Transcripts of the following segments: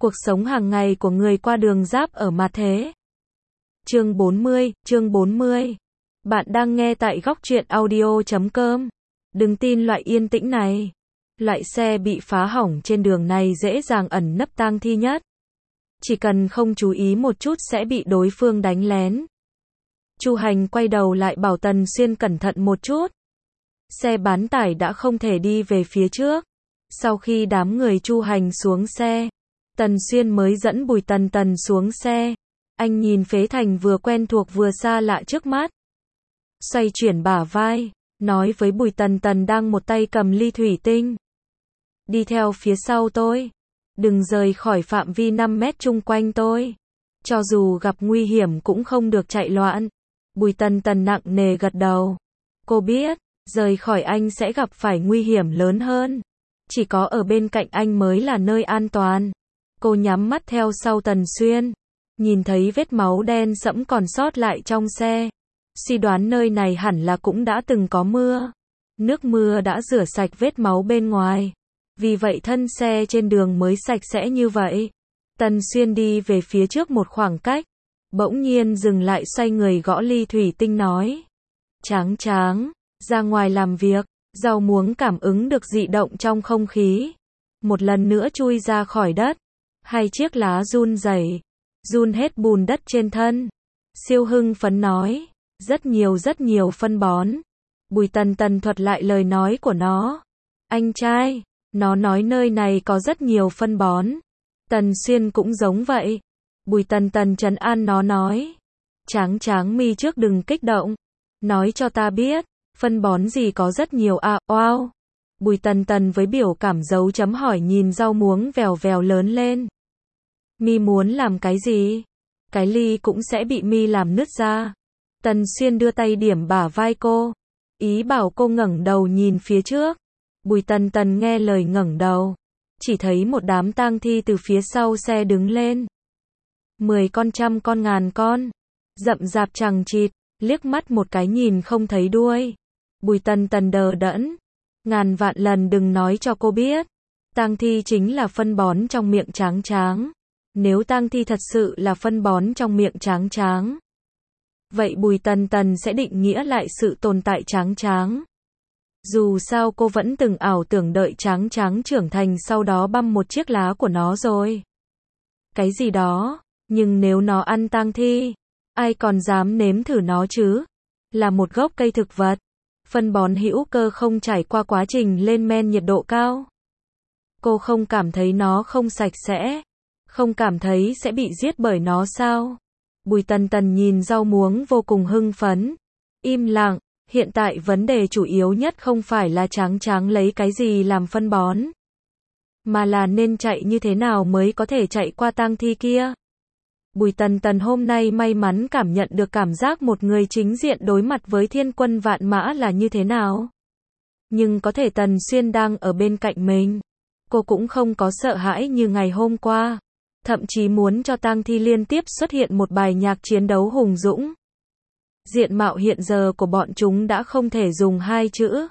Cuộc sống hàng ngày của người qua đường giáp ở mặt thế. Chương 40. Bạn đang nghe tại góc truyện audio.com. Đừng tin loại yên tĩnh này. Loại xe bị phá hỏng trên đường này dễ dàng ẩn nấp tang thi nhất. Chỉ cần không chú ý một chút sẽ bị đối phương đánh lén. Chu Hành quay đầu lại bảo Tần Xuyên cẩn thận một chút. Xe bán tải đã không thể đi về phía trước. Sau khi đám người Chu Hành xuống xe, Tần Xuyên mới dẫn Bùi Tần Tần xuống xe. Anh nhìn phế thành vừa quen thuộc vừa xa lạ trước mắt. Xoay chuyển bả vai, nói với Bùi Tần Tần đang một tay cầm ly thủy tinh. Đi theo phía sau tôi. Đừng rời khỏi phạm vi 5 mét chung quanh tôi. Cho dù gặp nguy hiểm cũng không được chạy loạn. Bùi Tần Tần nặng nề gật đầu. Cô biết, rời khỏi anh sẽ gặp phải nguy hiểm lớn hơn. Chỉ có ở bên cạnh anh mới là nơi an toàn. Cô nhắm mắt theo sau Tần Xuyên. Nhìn thấy vết máu đen sẫm còn sót lại trong xe. Suy đoán nơi này hẳn là cũng đã từng có mưa. Nước mưa đã rửa sạch vết máu bên ngoài. Vì vậy thân xe trên đường mới sạch sẽ như vậy. Tần Xuyên đi về phía trước một khoảng cách. Bỗng nhiên dừng lại xoay người gõ ly thủy tinh nói. Tráng tráng, ra ngoài làm việc. Rau muống cảm ứng được dị động trong không khí. Một lần nữa chui ra khỏi đất. Hai chiếc lá run rẩy, run hết bùn đất trên thân. Siêu hưng phấn nói. Rất nhiều phân bón. Bùi Tần Tần thuật lại lời nói của nó. Anh trai, nó nói nơi này có rất nhiều phân bón. Tần Xuyên cũng giống vậy. Bùi Tần Tần trấn an nó nói. Tráng tráng mi trước đừng kích động. Nói cho ta biết, phân bón gì có rất nhiều à, wow. Bùi Tần Tần với biểu cảm dấu chấm hỏi nhìn rau muống vèo vèo lớn lên. Mi muốn làm cái gì? Cái ly cũng sẽ bị mi làm nứt ra. Tần Xuyên đưa tay điểm bả vai cô. Ý bảo cô ngẩng đầu nhìn phía trước. Bùi Tần Tần nghe lời ngẩng đầu. Chỉ thấy một đám tang thi từ phía sau xe đứng lên. 10 con, 100 con, ngàn con. Rậm rạp chằng chịt, liếc mắt một cái nhìn không thấy đuôi. Bùi Tần Tần đờ đẫn. Ngàn vạn lần đừng nói cho cô biết. Tang thi chính là phân bón trong miệng Tráng Tráng. Nếu tang thi thật sự là phân bón trong miệng Tráng Tráng, vậy Bùi Tần Tần sẽ định nghĩa lại sự tồn tại Tráng Tráng. Dù sao cô vẫn từng ảo tưởng đợi Tráng Tráng trưởng thành sau đó băm một chiếc lá của nó rồi. Cái gì đó, nhưng nếu nó ăn tang thi, ai còn dám nếm thử nó chứ? Là một gốc cây thực vật. Phân bón hữu cơ không trải qua quá trình lên men nhiệt độ cao. Cô không cảm thấy nó không sạch sẽ. Không cảm thấy sẽ bị giết bởi nó sao? Bùi Tần Tần nhìn rau muống vô cùng hưng phấn. Im lặng, hiện tại vấn đề chủ yếu nhất không phải là Tráng Tráng lấy cái gì làm phân bón. Mà là nên chạy như thế nào mới có thể chạy qua tang thi kia. Bùi Tần Tần hôm nay may mắn cảm nhận được cảm giác một người chính diện đối mặt với thiên quân vạn mã là như thế nào. Nhưng có thể Tần Xuyên đang ở bên cạnh mình. Cô cũng không có sợ hãi như ngày hôm qua. Thậm chí muốn cho tang thi liên tiếp xuất hiện một bài nhạc chiến đấu hùng dũng. Diện mạo hiện giờ của bọn chúng đã không thể dùng hai chữ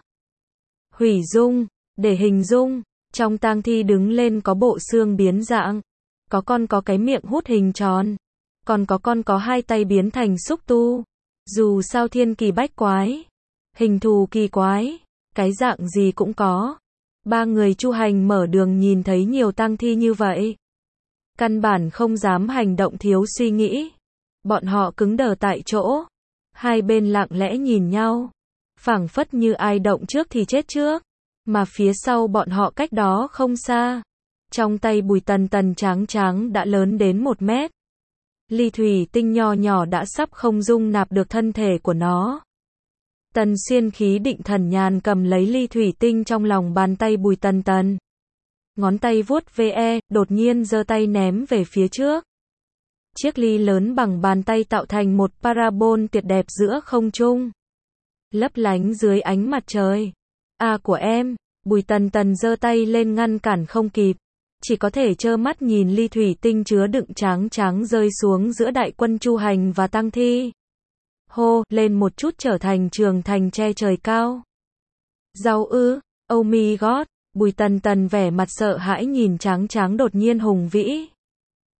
hủy dung để hình dung. Trong tang thi đứng lên có bộ xương biến dạng. Có con có cái miệng hút hình tròn. Còn có con có hai tay biến thành xúc tu. Dù sao thiên kỳ bách quái. Hình thù kỳ quái. Cái dạng gì cũng có. Ba người Chu Hành mở đường nhìn thấy nhiều tang thi như vậy. Căn bản không dám hành động thiếu suy nghĩ. Bọn họ cứng đờ tại chỗ. Hai bên lặng lẽ nhìn nhau. Phảng phất như ai động trước thì chết trước. Mà phía sau bọn họ cách đó không xa. Trong tay Bùi Tần Tần Tráng Tráng đã lớn đến 1 mét. Ly thủy tinh nho nhỏ đã sắp không dung nạp được thân thể của nó. Tần Xuyên khí định thần nhàn cầm lấy ly thủy tinh trong lòng bàn tay Bùi Tần Tần. Ngón tay vuốt ve, đột nhiên giơ tay ném về phía trước. Chiếc ly lớn bằng bàn tay tạo thành một parabol tuyệt đẹp giữa không trung. Lấp lánh dưới ánh mặt trời. À của em, Bùi Tần Tần giơ tay lên ngăn cản không kịp. Chỉ có thể trơ mắt nhìn ly thủy tinh chứa đựng Tráng Tráng rơi xuống giữa đại quân Chu Hành và tang thi. Hô, lên một chút trở thành trường thành che trời cao. Rau ư, oh my god. Bùi Tần Tần vẻ mặt sợ hãi nhìn Tráng Tráng đột nhiên hùng vĩ.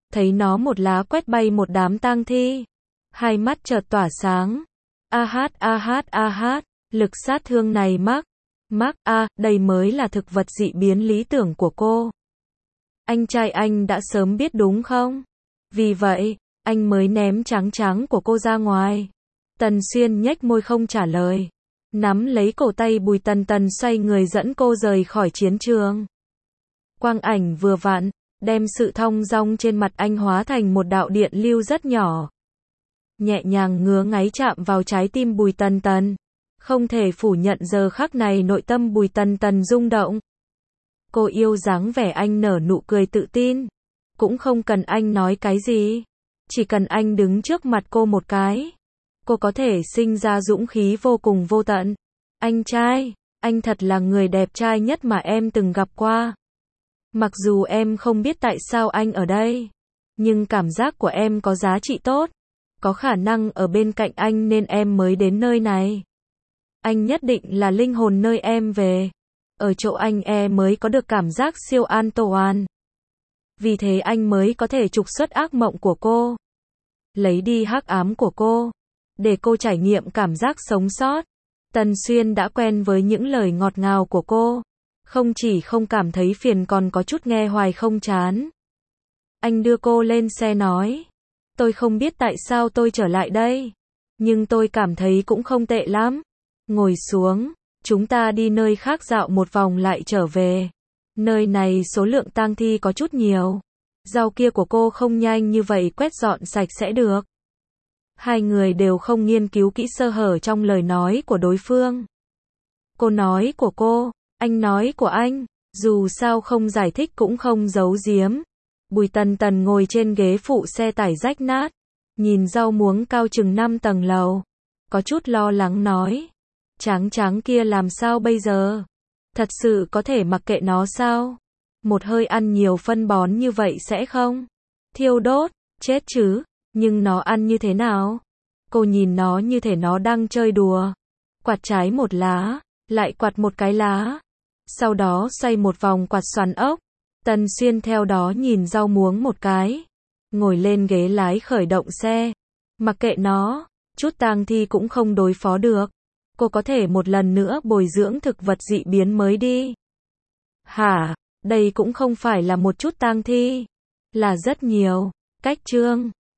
thấy nó một lá quét bay một đám tang thi. Hai mắt chợt tỏa sáng. A hát, lực sát thương này mắc đây mới là thực vật dị biến lý tưởng của cô. Anh trai anh đã sớm biết đúng không? Vì vậy, anh mới ném trắng của cô ra ngoài. Tần Xuyên nhếch môi không trả lời. Nắm lấy cổ tay Bùi Tần Tần xoay người dẫn cô rời khỏi chiến trường. Quang ảnh vừa vặn, đem sự thong dong trên mặt anh hóa thành một đạo điện lưu rất nhỏ. Nhẹ nhàng ngứa ngáy chạm vào trái tim Bùi Tần Tần. Không thể phủ nhận giờ khắc này nội tâm Bùi Tần Tần rung động. Cô yêu dáng vẻ anh nở nụ cười tự tin. Cũng không cần anh nói cái gì. Chỉ cần anh đứng trước mặt cô một cái. Cô có thể sinh ra dũng khí vô cùng vô tận. Anh trai, anh thật là người đẹp trai nhất mà em từng gặp qua. Mặc dù em không biết tại sao anh ở đây. Nhưng cảm giác của em có giá trị tốt. Có khả năng ở bên cạnh anh nên em mới đến nơi này. Anh nhất định là linh hồn nơi em về. Ở chỗ anh mới có được cảm giác siêu an toàn. Vì thế anh mới có thể trục xuất ác mộng của cô. Lấy đi hắc ám của cô. Để cô trải nghiệm cảm giác sống sót. Tần Xuyên đã quen với những lời ngọt ngào của cô. Không chỉ không cảm thấy phiền còn có chút nghe hoài không chán. Anh đưa cô lên xe nói. Tôi không biết tại sao tôi trở lại đây. Nhưng tôi cảm thấy cũng không tệ lắm. Ngồi xuống, chúng ta đi nơi khác dạo một vòng lại trở về. Nơi này số lượng tang thi có chút nhiều. Rau kia của cô không nhanh như vậy quét dọn sạch sẽ được. Hai người đều không nghiên cứu kỹ sơ hở trong lời nói của đối phương. Cô nói của cô, anh nói của anh, dù sao không giải thích cũng không giấu giếm. Bùi Tần Tần ngồi trên ghế phụ xe tải rách nát, nhìn rau muống cao chừng 5 tầng lầu, có chút lo lắng nói. Tráng kia làm sao bây giờ? Thật sự có thể mặc kệ nó sao? Một hơi ăn nhiều phân bón như vậy sẽ không thiêu đốt, chết chứ, nhưng nó ăn như thế nào? Cô nhìn nó như thể nó đang chơi đùa. Quạt trái một lá, lại quạt một cái lá. Sau đó xoay một vòng quạt xoắn ốc. Tần Xuyên theo đó nhìn rau muống một cái. Ngồi lên ghế lái khởi động xe. Mặc kệ nó, chút tang thi cũng không đối phó được. Cô có thể một lần nữa bồi dưỡng thực vật dị biến mới đi. Hả, đây cũng không phải là một chút tang thi. Là rất nhiều. Cách chương